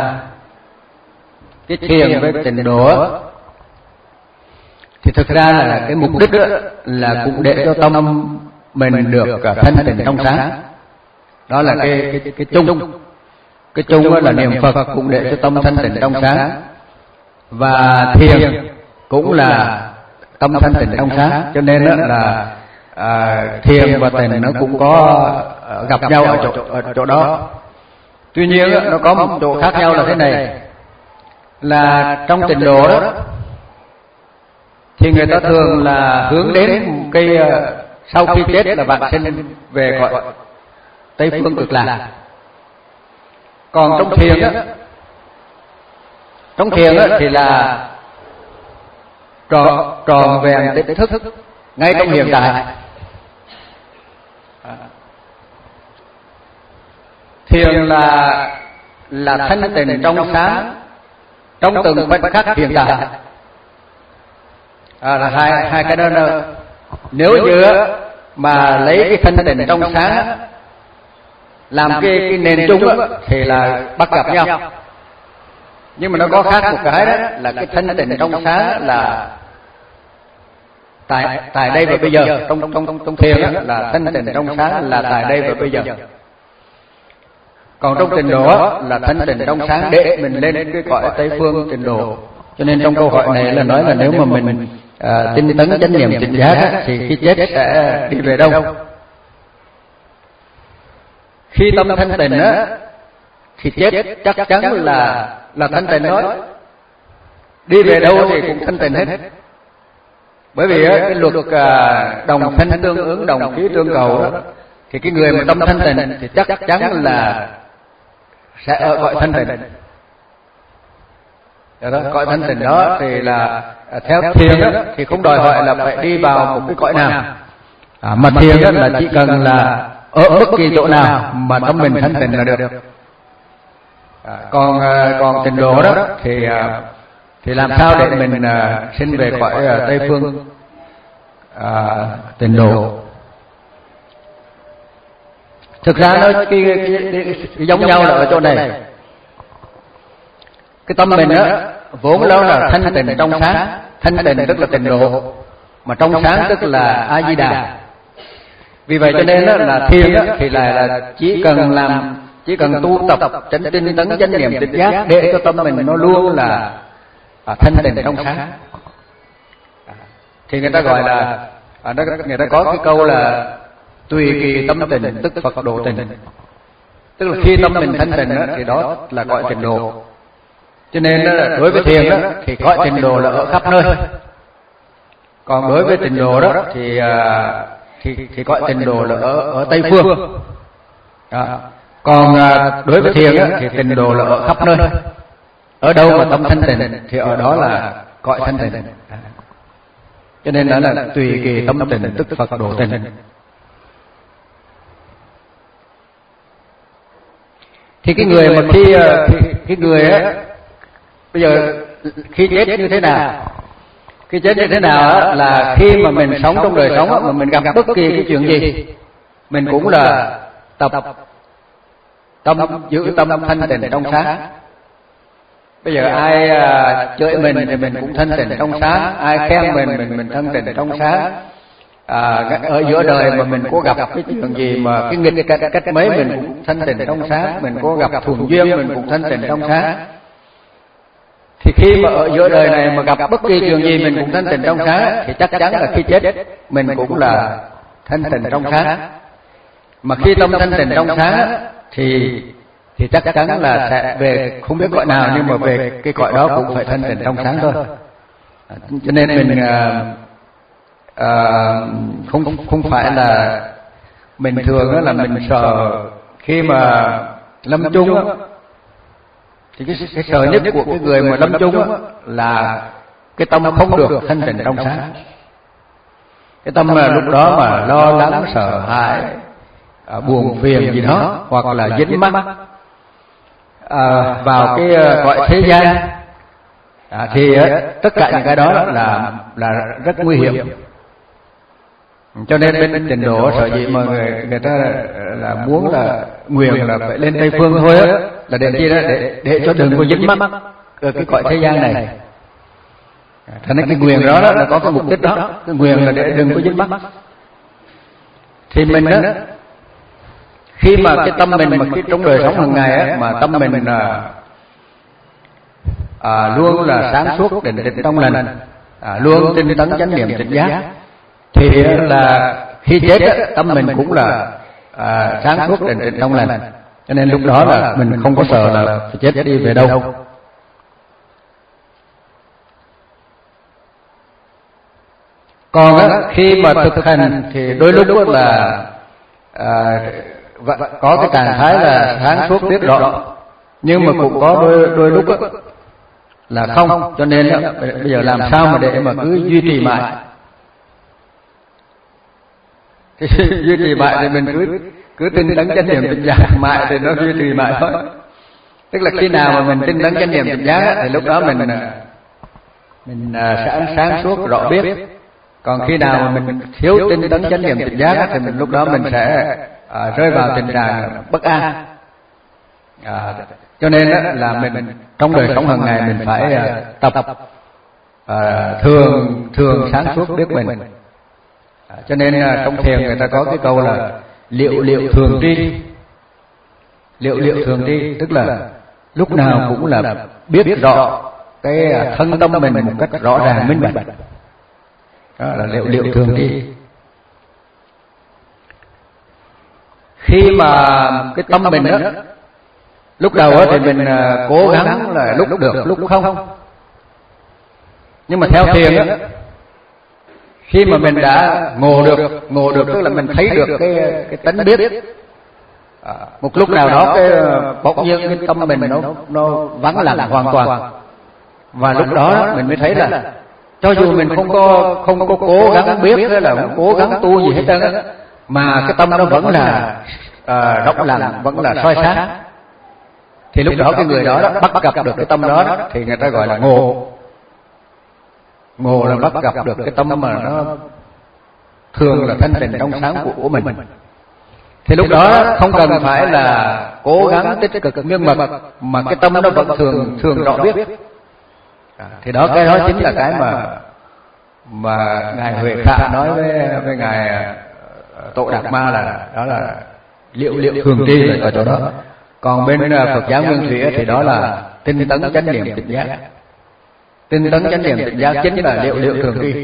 cái thiền với tịnh độ thì thực ra là cái mục đích là cũng để cho tâm mình được thanh tịnh trong sáng. Đó là cái cái cái chung. Cái chung là niệm Phật cũng để cho tâm thanh tịnh trong sáng, và thiền cũng là tâm thanh tịnh trong sáng. Cho nên là à, thiền và tịnh nó cũng có gặp nhau ở chỗ ở chỗ đó. Tuy nhiên nó có một chỗ khác nhau là thế này, là trong tịnh độ đó thì người ta thường là hướng đến cái sau khi chết là vãng sinh về cõi Tây phương cực lạc. Còn trong thiền á, trong thiền á thì là tròn tròn vẹn tỉnh thức ngay trong hiện tại. Thiền là là thanh tịnh trong sáng trong từng khoảnh khắc hiện tại. à, là hai hai cái đó là, nếu như mà lấy cái thanh tịnh trong sáng làm cái, cái nền chung á, thì là bắt gặp nhau. Nhưng mà nó có khác một cái đó là cái thanh tịnh trong sáng là tại tại đây và bây giờ. Trong trong trong thiền á là thanh tịnh trong sáng là tại đây và bây giờ. Còn trong tịnh độ là thanh tịnh trong sáng để mình lên cái cõi Tây phương tịnh độ. Cho nên trong câu hỏi này là nói là nếu mà mình à, tinh tấn chánh niệm tỉnh giác á, thì khi chết sẽ đi về đâu? Khi tâm thanh tịnh á thì chết chắc chắn là là thanh tịnh nói. Đi về đâu thì cũng thanh tịnh hết. Bởi vì á, cái luật à, đồng thanh tương ứng, đồng khí tương cầu đó, thì cái người mà tâm thanh tịnh thì chắc chắn là sẽ ở cõi thanh tịnh. Đó, cõi thanh tịnh đó thì là à, theo thiền đó, thì không đòi hỏi là phải đi vào một cái cõi nào, à, mà thiền đó là chỉ cần là ở bất kỳ chỗ nào mà tâm mình thanh tịnh là được. À, còn à, còn tịnh độ đó thì à, thì làm sao để mình à, sinh về cõi à, Tây phương à, tịnh độ? Thực ra nó cái, cái, cái, cái giống nhau là ở chỗ này. Cái tâm mình á vốn nó là thanh tịnh trong sáng. Thanh tịnh tức là tịnh độ, mà trong sáng tức là A Di Đà. Vì vậy cho nên đó là thiền đó thì là, là chỉ cần làm chỉ cần tu tập chánh tinh tấn chánh niệm tỉnh giác để cho tâm mình nó luôn là à, thanh tịnh trong sáng. À, thì người ta gọi là à, người ta có cái câu là tùy kỳ tâm tịnh tức Phật độ tịnh. Tức là khi tâm mình thanh tịnh đó, thì đó là cõi tịnh độ. Cho nên đó, đối với thiền đó thì cõi tịnh độ là ở khắp nơi. Còn đối với tịnh độ đó thì à, thì thì cõi tịnh độ là ở ở Tây phương. À, còn à, đối với thiền đó, thì tịnh độ là ở khắp nơi. Ở đâu mà tâm thanh tịnh thì ở đó là cõi thanh tịnh. À, cho nên đó là tùy kỳ tâm tịnh tức Phật độ tịnh. Thì cái người mà khi cái, cái người á bây giờ khi chết như thế nào? Khi chết như thế nào á là khi mà mình sống trong đời sống á, mà mình gặp bất kỳ cái chuyện gì mình cũng là tập tâm giữ tâm thanh tịnh trong sáng. Bây giờ ai à, chửi mình thì mình cũng thanh tịnh trong sáng, ai khen mình mình mình thanh tịnh trong sáng. À, ở giữa đời mà mình có gặp cái chuyện gì mà cái nghịch cách, cách mấy mình cũng thanh tịnh trong sáng, mình có gặp thuần duyên mình cũng thanh tịnh trong sáng. Thì khi mà ở giữa đời này mà gặp bất kỳ chuyện gì mình cũng thanh tịnh trong sáng thì chắc chắn là khi chết mình cũng là thanh tịnh trong sáng. Mà khi tâm thanh tịnh trong sáng thì thì chắc chắn là sẽ về không biết cõi nào, nhưng mà về cái cõi đó cũng phải thanh tịnh trong sáng thôi. Cho nên mình à, à, không không phải là mình thường đó là mình sợ khi mà lâm chung á, thì cái, cái sợ nhất của cái người mà lâm chung á là cái tâm không được thanh tịnh trong sáng. Cái tâm mà lúc đó mà lo lắng sợ hãi, à, buồn phiền gì đó, hoặc là dính mắc à, vào cái cõi thế gian, à, thì á, tất cả những cái đó là là rất nguy hiểm. Cho nên bên tịnh độ sở dĩ mà người người ta là muốn là nguyện là phải lên Tây phương thôi á, là để chi đó để để cho đừng có dính mắc ở cái cõi thế gian này. Cho nên cái nguyện đó, đó là có cái mục đích đó, cái nguyện là để đừng có dính mắc. Thì mình đó, khi mà cái tâm mình mà khi trong đời sống hàng ngày á, mà tâm mình à, à, luôn là sáng suốt định định trong lành, à, luôn tinh tấn chánh niệm tỉnh giác, thì là khi chết á, tâm mình cũng là à, sáng suốt định định trong lành. Cho nên lúc đó là mình không có sợ là phải chết đi về đâu. Còn á, khi mà thực hành thì đôi lúc là à, có cái trạng thái là sáng suốt biết rõ, nhưng mà cũng có đôi đôi lúc á, là không. Cho nên á, bây giờ làm sao mà để mà cứ duy trì mãi? Thì duy trì mãi thì mình cứ cứ tinh tấn chánh niệm tỉnh giác mãi thì nó duy trì mãi thôi. Tức là khi nào mà mình tinh tấn chánh niệm tỉnh giác thì lúc đó mình mình sẽ sáng suốt rõ biết. Còn khi nào mà mình thiếu tinh tấn chánh niệm tỉnh giác thì mình lúc đó mình sẽ à, rơi vào tình trạng bất an. À, cho nên đó, là mình trong đời sống hàng ngày mình phải à, tập à, thường thường sáng suốt biết mình. À, cho nên à, trong thiền người ta có cái câu là liệu liệu thường tri. Liệu liệu thường tri tức là lúc nào cũng là biết rõ cái thân tâm mình một cách rõ ràng minh bạch. Đó là liệu liệu thường tri. Khi mà cái tâm mình đó, lúc đầu thì mình cố gắng là lúc được lúc không. Nhưng mà theo thiền á, khi mà mình đã ngộ được, ngộ được tức là mình thấy được cái cái tánh biết. À, một lúc nào đó cái bỗng nhiên cái tâm mình nó nó vắng lặng hoàn toàn. Và lúc đó mình mới thấy là cho dù mình không có không có cố gắng biết hay là không cố gắng tu gì hết trơn á, mà cái tâm nó vẫn là à, rộng lặng, vẫn là soi sáng. Thì lúc đó cái người đó, đó bắt gặp được cái tâm đó thì người ta gọi là ngộ. Ngộ là bắt gặp được cái tâm mà nó thường là thanh tịnh trong sáng của, của mình. Thì lúc đó không cần phải là cố gắng tích cực miên mật, mà cái tâm nó vẫn thường thường rõ biết. À, thì đó cái đó chính là cái mà mà ngài Huệ Khả nói với với ngài Tổ Đạt Ma là đó là liệu liệu thường tri là ở chỗ đó. Còn bên Phật giáo Nguyên Thủy thì đó là tinh tấn chánh niệm tỉnh giác. Tinh tấn chánh niệm tỉnh giác chính là liệu liệu thường tri.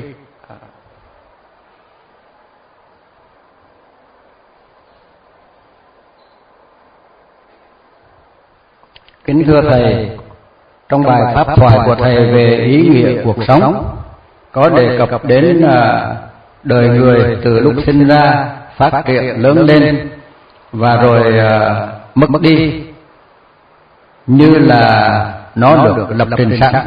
Kính thưa thầy, trong bài pháp thoại của thầy về ý nghĩa cuộc sống có đề cập đến đời người từ lúc sinh ra, phát triển lớn lên và rồi mất đi, như là nó được lập trình sẵn.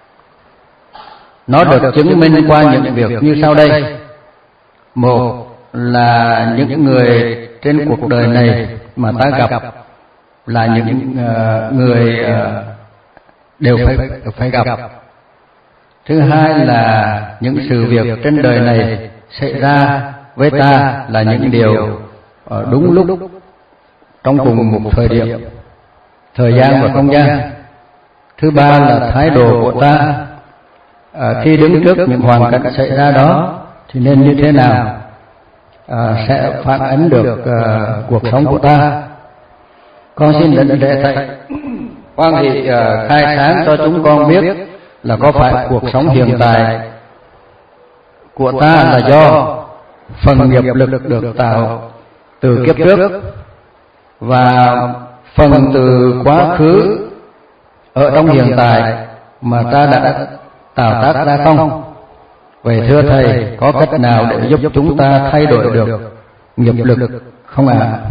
Nó được chứng minh qua những việc như sau đây. Một là những người trên cuộc đời này mà ta gặp là những uh, người uh, đều phải phải gặp. Thứ hai là những sự việc trên đời này xảy ra với ta là những điều uh, đúng lúc trong cùng một thời điểm, thời gian và không gian. Thứ ba là thái độ của ta uh, khi đứng trước những hoàn cảnh xảy ra đó thì nên như thế nào, uh, sẽ phản ánh được uh, cuộc sống của ta. Con xin định lễ thầy quan hệ uh, khai sáng cho chúng con biết là có phải cuộc sống hiện tại của ta là do phần nghiệp lực được tạo từ kiếp trước và phần từ quá khứ ở trong hiện tại mà ta đã tạo tác ra không? Vậy thưa thầy, có cách nào để giúp chúng ta thay đổi được nghiệp lực không ạ? À?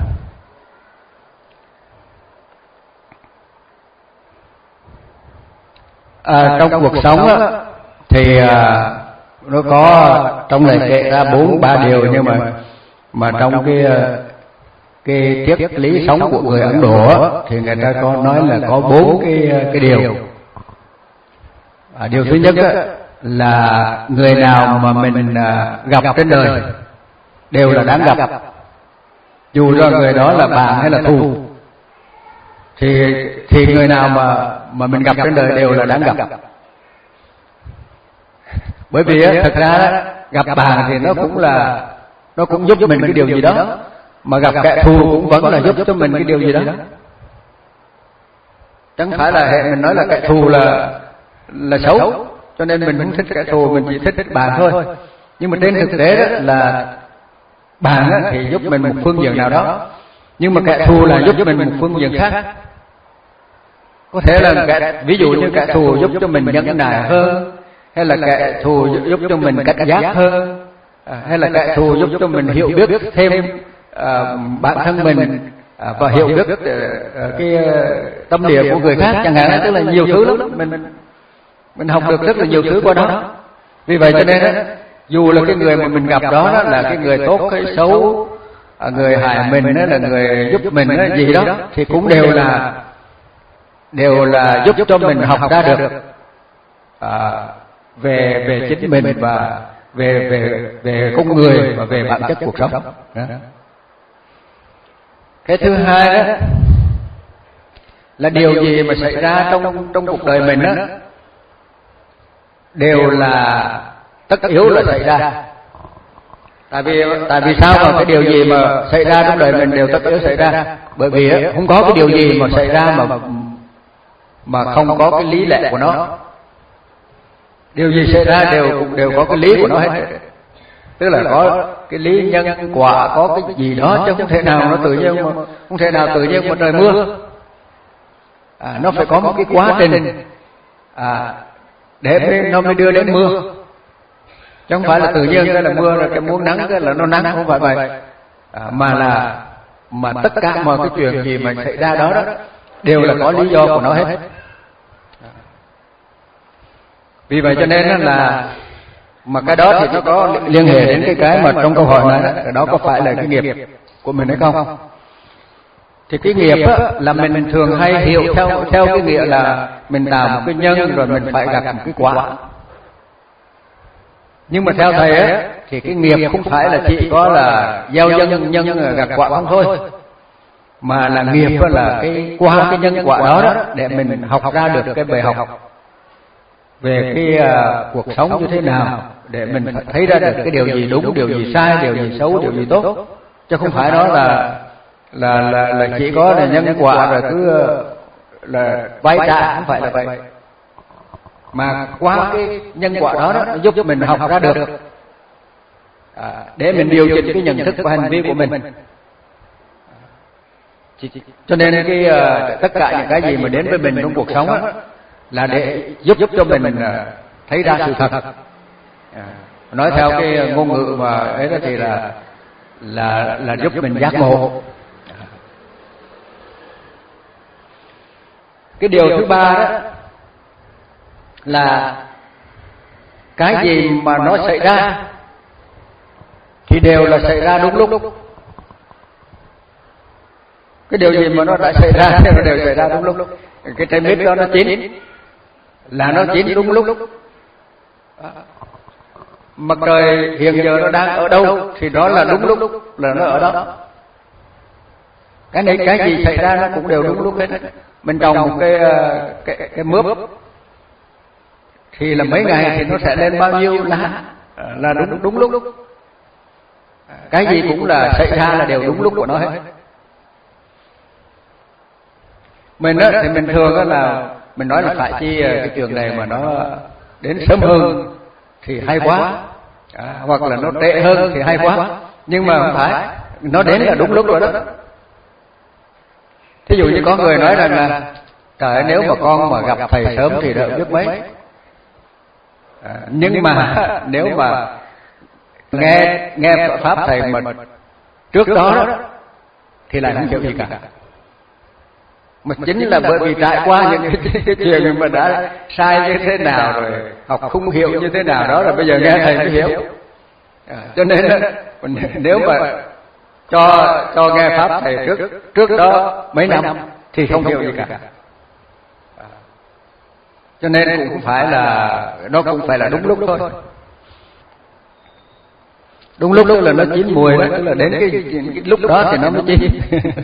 À, trong cuộc sống á, thì à, nó có trong này kể ra bốn ba điều, nhưng mà mà trong cái cái triết lý sống của người Ấn Độ á, thì người ta có nói là có bốn cái cái điều. À, điều thứ nhất á, là người nào mà mình à, gặp trên đời đều là đáng gặp, dù cho người đó là bạn hay là thù, thì thì người nào mà mà mình gặp trên đời đều là đáng gặp. Bởi vì á, thật ra đó, gặp bạn thì nó cũng là nó cũng giúp mình cái điều gì đó, mà gặp kẻ thù cũng vẫn là giúp cho mình cái điều gì đó. Chẳng phải là hệ mình nói là kẻ thù là là xấu, cho nên mình không thích kẻ thù, mình chỉ thích thích bạn thôi. Nhưng mà trên thực tế đó là bạn á, thì giúp mình một phương diện nào đó, nhưng mà kẻ thù là giúp mình một phương diện khác. Có thể là kẻ, ví dụ như kẻ thù giúp cho mình nhẫn nại hơn, hay là kẻ thù giúp cho mình cảnh giác hơn, à, hay là kẻ thù giúp cho mình hiểu biết thêm à, bản thân mình à, và hiểu biết à, cái tâm địa của người khác chẳng hạn. Tức là nhiều thứ lắm, mình mình học được rất là nhiều thứ qua đó. Vì vậy cho nên đó, dù là cái người mà mình gặp đó, đó là cái người tốt hay xấu, à, người hại mình đó là người giúp mình đó, gì đó, thì cũng đều là đều là giúp cho mình học ra được à, về về chính mình và về về về con người và về bản chất cuộc sống. Đó. Cái thứ hai đó là điều gì mà xảy ra trong trong cuộc đời mình đó đều là tất yếu là xảy ra. Tại vì tại vì sao mà cái điều gì mà xảy ra trong đời mình đều tất yếu xảy ra? Bởi vì không có cái điều gì mà xảy ra mà mà không có cái lý lẽ của nó. Điều gì xảy ra đều cũng đều có cái lý của nó hết. Tức là có cái lý nhân quả, có cái gì đó chứ không thể nào nó tự nhiên mà không thể nào tự nhiên mà trời mưa. À, nó phải có một cái quá trình à, để nó mới đưa đến mưa. Chứ không phải là tự nhiên cái là mưa rồi cái muốn nắng cái là nó nắng, không phải vậy. À, mà là mà tất cả mọi cái chuyện gì mà xảy ra đó đó đều là có lý do của nó hết. Vì vậy cho nên là mà cái đó thì nó có liên hệ đến cái cái mà trong câu hỏi này đó, đó có phải là cái nghiệp của mình hay không? Thì cái nghiệp á, là mình thường hay hiểu theo theo cái nghĩa là mình tạo một cái nhân rồi mình phải gặp một cái quả. Nhưng mà theo thầy á thì cái nghiệp không phải là chỉ có là gieo nhân nhân gặp quả không thôi, mà là nghiệp là cái qua cái nhân quả đó, đó để mình học ra được cái bài học về cái uh, cuộc sống như thế nào, để mình thấy ra được cái điều gì đúng, điều gì sai, điều gì xấu, điều gì tốt, chứ không phải đó là là là, là chỉ có là nhân quả rồi cứ uh, là vay trả, không phải là vậy. Mà qua cái nhân quả đó, đó nó giúp cho mình học ra được à, để mình điều chỉnh cái nhận thức và hành vi của mình. Cho nên cái uh, tất cả những cái gì mà đến với mình trong cuộc sống đó, là để giúp cho mình uh, thấy ra sự thật. À, nói theo cái ngôn ngữ mà ấy đó thì là là là giúp mình giác ngộ. Cái điều thứ ba đó là cái gì mà nó xảy ra thì đều là xảy ra đúng lúc. Cái điều gì mà nó đã xảy ra thì nó đều xảy ra đúng lúc. Cái trái mít đó nó chín là nó chín đúng lúc. Mặt trời hiện giờ nó đang ở đâu thì đó là đúng lúc, là nó ở đó. Cái này cái gì xảy ra nó cũng đều đúng lúc hết. Mình trồng một cái cái cái mướp thì là mấy ngày thì nó sẽ lên bao nhiêu lá, là đúng đúng lúc. Cái gì cũng là xảy ra là đều đúng lúc của nó hết. Mình đó thì mình thường đó là mình nói là phải chi cái trường này mà nó đến sớm hơn thì hay quá, à, hoặc là nó tệ hơn thì hay quá, nhưng mà không phải, nó đến là đúng lúc rồi đó. Thí dụ như có người nói rằng là trời, nếu mà con mà gặp thầy sớm thì đỡ biết mấy, à, nhưng mà nếu mà nghe nghe pháp thầy mà trước đó, đó thì lại không hiểu gì cả. Mà chính là bởi vì trải qua những cái, cái chuyện mà đã sai như thế nào rồi, học không hiểu như thế nào đó, rồi bây giờ nghe thầy mới hiểu. À, cho nên đó, nếu mà cho cho nghe pháp thầy trước trước đó mấy năm thì không hiểu gì cả. À, cho nên cũng không phải là nó cũng phải là đúng lúc thôi. Đúng lúc lúc là nó chín mùi đó, tức là đến cái, cái lúc đó thì nó mới chín.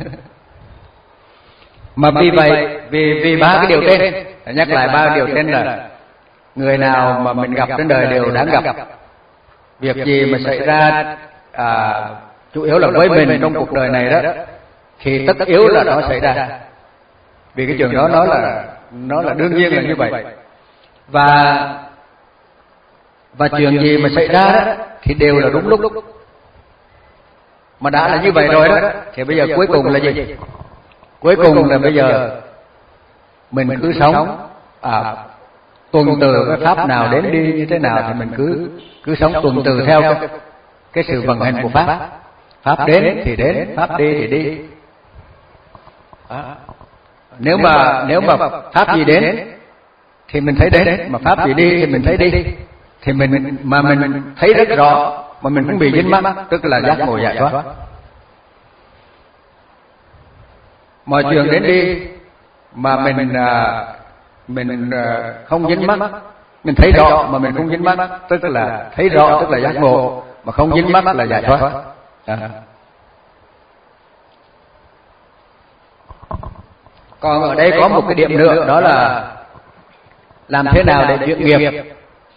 Mà vì vậy, vì vì ba cái điều trên, nhắc lại ba điều trên là người nào mà mình gặp trên đời đều đáng gặp. Việc gì mà xảy ra à, chủ yếu là với mình trong cuộc đời này đó, thì tất yếu là nó xảy ra. Vì cái chuyện đó nó là nó là đương nhiên là như vậy. Và và chuyện gì mà xảy ra đó thì đều là đúng lúc. Mà đã là như vậy rồi đó, thì bây giờ cuối cùng là gì? Cuối cùng là bây giờ mình cứ sống à, tuần từ cái pháp nào đến đi như thế nào thì mình cứ cứ sống tuần từ theo cái, cái sự vận hành của pháp. Pháp đến thì đến, pháp đi thì đi. À, nếu mà nếu mà pháp gì đến thì mình thấy đến, mà pháp gì đi thì mình thấy đi. Thì mình mà mình thấy rất rõ mà mình không bị dính mắc, tức là giác ngộ giải thoát. Mọi chuyện đến đi mà mình à, mình à, không dính mắc Mình thấy rõ mà mình không dính mắc, tức là thấy rõ tức là giác ngộ, mà không dính mắc là giải thoát. À. Còn ở đây có một cái điểm nữa, đó là làm thế nào để chuyển nghiệp.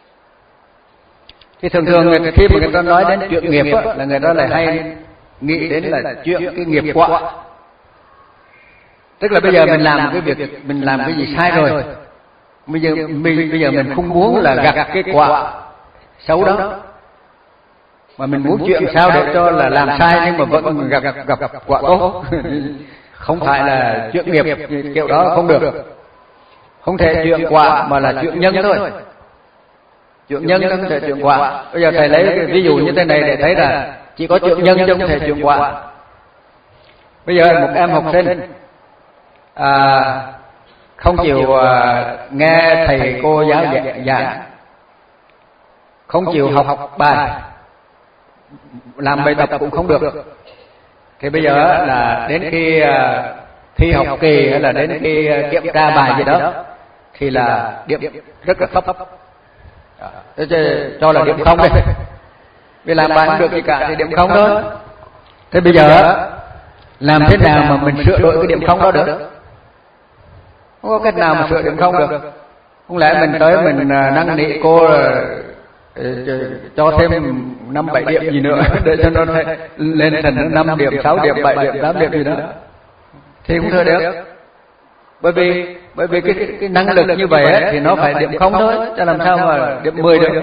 Thì thường thường khi mà người ta nói đến chuyển nghiệp á, là người ta lại hay nghĩ đến là chuyện cái nghiệp quả. Tức là bây giờ mình làm cái việc, mình làm cái gì sai rồi, bây giờ mình bây giờ mình không muốn là gặp cái quả xấu đó, mà mình muốn chuyện sao để cho là làm sai nhưng mà vẫn gặp gặp, gặp quả tốt. Không phải là chuyện nghiệp kiểu đó không được, không thể chuyện quả mà là chuyện nhân thôi. Chuyện nhân không thể chuyện quả. Bây giờ thầy lấy cái ví dụ như thế này để thấy là chỉ có chuyện nhân chứ không thể chuyện quả. Bây giờ một em học sinh à, không chịu à, nghe thầy cô giáo giảng, giảng không chịu học, học bài, làm bài tập cũng không được, thì bây giờ là đến khi à, thi học kỳ hay là đến khi à, kiểm tra bài gì đó thì là điểm rất là thấp, cho là điểm không đi, vì làm bài không được gì cả thì điểm không thôi. Thế bây giờ làm thế nào mà mình sửa đổi cái điểm không đó được? Không có cách nào mà sửa điểm không được. Không lẽ mình tới mình năn nỉ cô cho thêm năm bảy điểm gì nữa để cho nó lên thành năm điểm, sáu điểm, bảy điểm, tám điểm gì đó thì không thừa được. Bởi vì bởi vì cái, cái năng lực như vậy ấy, thì nó phải điểm không thôi, cho làm sao mà điểm mười được.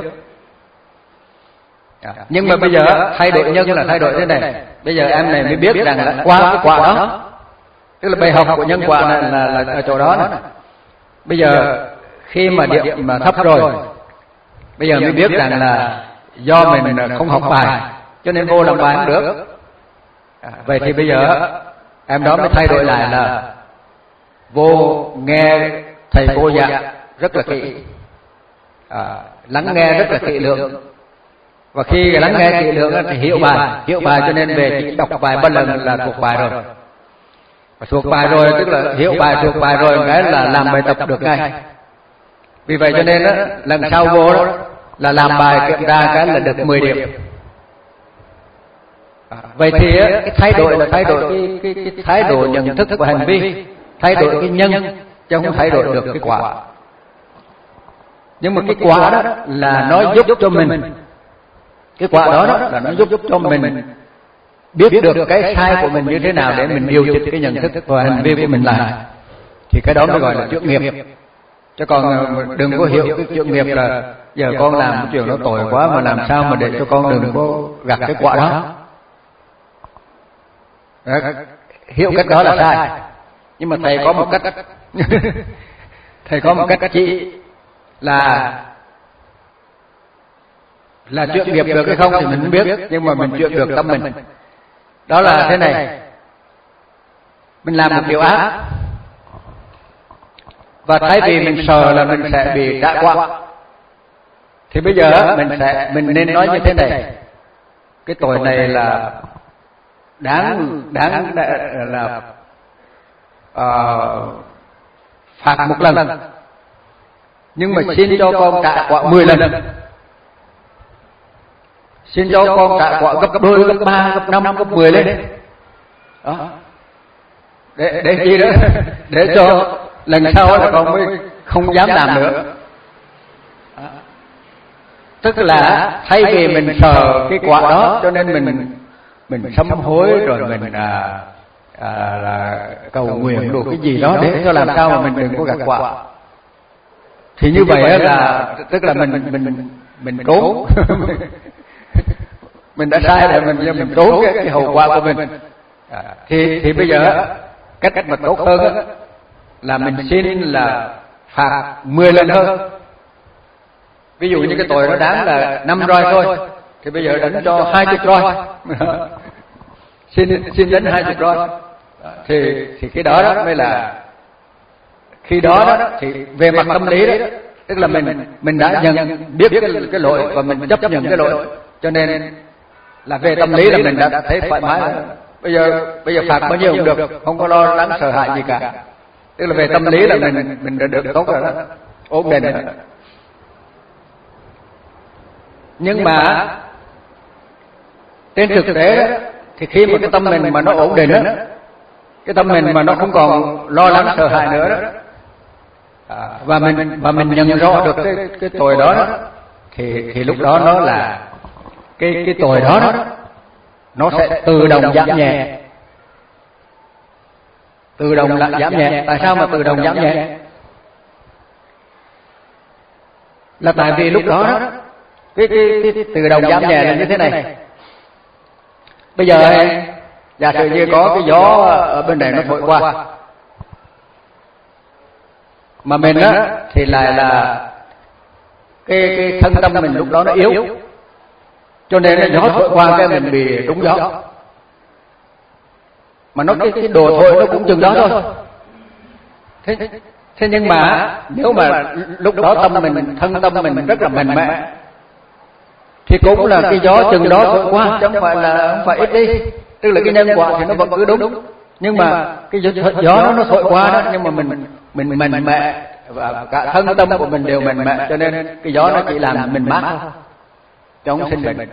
Nhưng mà bây giờ thay đổi nhân là thay đổi thế này. Bây giờ em này mới biết rằng là qua cái quả đó, tức là bài học của nhân quả là, là, là ở chỗ đó này. Bây giờ khi mà điểm mà thấp rồi, bây giờ mới biết rằng là do mình không học bài cho nên vô làm bài không được. Vậy thì bây giờ em đó mới thay đổi lại là vô nghe thầy cô giảng rất là kỹ, à, lắng nghe rất là kỹ lưỡng, và khi lắng nghe kỹ lưỡng thì hiểu bài, hiểu bài cho nên về chỉ đọc bài ba lần là thuộc bài rồi. Và thuộc bài rồi tức là hiểu bài thuộc bài rồi cái là làm bài tập được ngay. Vì vậy cho nên đó, lần sau vô đó là làm bài kiểm tra cái là được mười điểm. À, vậy thì cái thay đổi là thay đổi cái, cái, cái thái độ nhận thức và hành vi, thay đổi cái nhân chứ không thay đổi được cái quả. Nhưng mà cái quả đó là nó giúp cho mình, cái quả đó, đó là nó giúp giúp cho mình biết được cái sai của mình như thế nào để mình điều chỉnh cái nhận thức và hành vi của mình lại, thì cái đó mới gọi là chuyển nghiệp. Chứ còn đừng có hiểu cái chuyển nghiệp là giờ con làm cái chuyện nó tội quá mà làm sao mà để cho con đừng có gặp cái quả đó. Đó, hiểu cách đó là sai. Nhưng mà thầy có một cách thầy có một cách chỉ là là chuyển nghiệp được hay không thì mình không biết, nhưng mà mình chuyển được tâm mình. Đó là thế này, mình làm một điều ác và thay vì mình sợ là mình sẽ bị trả quả, thì bây giờ mình sẽ mình nên nói như thế này: cái tội này là đáng đáng là uh, phạt một lần, nhưng mà xin cho con trả quả mười lần, xin cho con trả quả gấp đôi, gấp ba, gấp năm, gấp mười lên. Đó. Để để chi đó, để cho lần sau là con mới không dám làm nữa. Đó. Tức là thay vì mình sợ cái quả đó cho nên mình mình sám hối rồi mình à, à, là cầu nguyện đồ cái gì đó để cho làm sao mà mình đừng có gặt quả. Thì như vậy là tức là mình mình mình trốn mình đã sai rồi, mình mình trốn cái, cái hậu quả của mình. À, thì thì bây giờ cách mà tốt hơn á, là mình xin là phạt mười lần hơn. Ví dụ như cái tội nó đáng là năm roi thôi, thì bây giờ đánh cho hai chục roi. xin xin đánh hai chục roi. Thì thì cái đó đó mới là khi đó đó thì về mặt tâm lý đó, tức là mình mình đã nhận biết cái cái lỗi và mình chấp nhận cái lỗi, cho nên là về tâm lý là mình đã, đã thấy thoải mái rồi. Bây giờ bây giờ phạt bao nhiêu cũng được, không có lo lắng sợ hãi gì cả. Tức là về tâm lý là mình mình đã được tốt rồi đó, ổn định rồi. Nhưng mà trên thực tế đó, thì khi mà cái tâm mình mà nó ổn định đó, cái tâm mình mà nó không còn lo lắng sợ hãi nữa đó, à, và mình và mình nhận rõ được cái cái tội đó, đó thì thì lúc đó nó là cái cái tội đó, đó nó sẽ tự động giảm nhẹ, tự động là giảm nhẹ. Tại sao mà tự động giảm nhẹ? Là tại vì lúc đó, đó cái, cái, cái tự động giảm nhẹ là như thế này. Bây giờ giả sử như có cái gió ở bên này nó thổi qua, mà mình á thì lại là cái cái thân tâm mình lúc đó nó yếu, cho nên là gió thổi qua cái mình bị trúng gió. Mà nó cái, cái đồ thổi nó cũng chừng đó thôi. Thế, thế nhưng mà nếu mà lúc đó tâm mình, thân tâm mình rất là mạnh mẽ, thì cũng là cái gió chừng đó thổi qua, chứ không phải là không phải ít đi. Tức là cái nhân quả thì nó vẫn cứ đúng, nhưng mà cái gió nó nó thổi qua đó, nhưng mà mình mình mạnh mẽ và cả thân tâm của mình đều mạnh mẽ, cho nên cái gió nó chỉ làm mình mát thôi, chứ không sinh bệnh.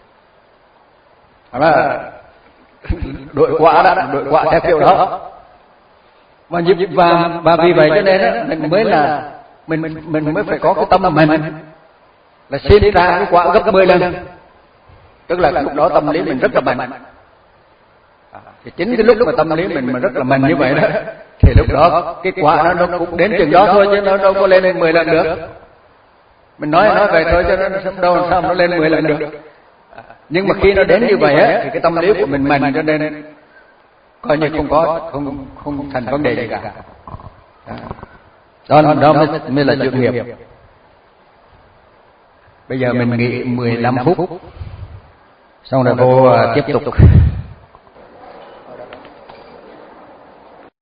Là đội quả đó, đội quả theo kiểu đó. Và và và vì vậy cho nên đó, mình mới là mình mình mới phải có cái tâm mình là sinh ra cái quả gấp mười lần. Tức là lúc đó tâm lý mình rất là mạnh. Thì chính cái lúc mà tâm lý mình mà rất là mạnh như vậy đó, thì lúc đó cái quả nó nó cũng đến chừng đó thôi, chứ nó đâu có lên lên mười lần được. Mình nói nói vậy thôi, cho nó đâu sao nó lên mười lần được. Nhưng mà khi nó đến như vậy á, thì cái tâm lý của mình mạnh, cho nên coi như không có không không thành vấn đề gì cả. Đó đó mới, mới là chuyên nghiệp. Bây giờ mình nghỉ mười lăm phút, xong rồi vô tiếp tục.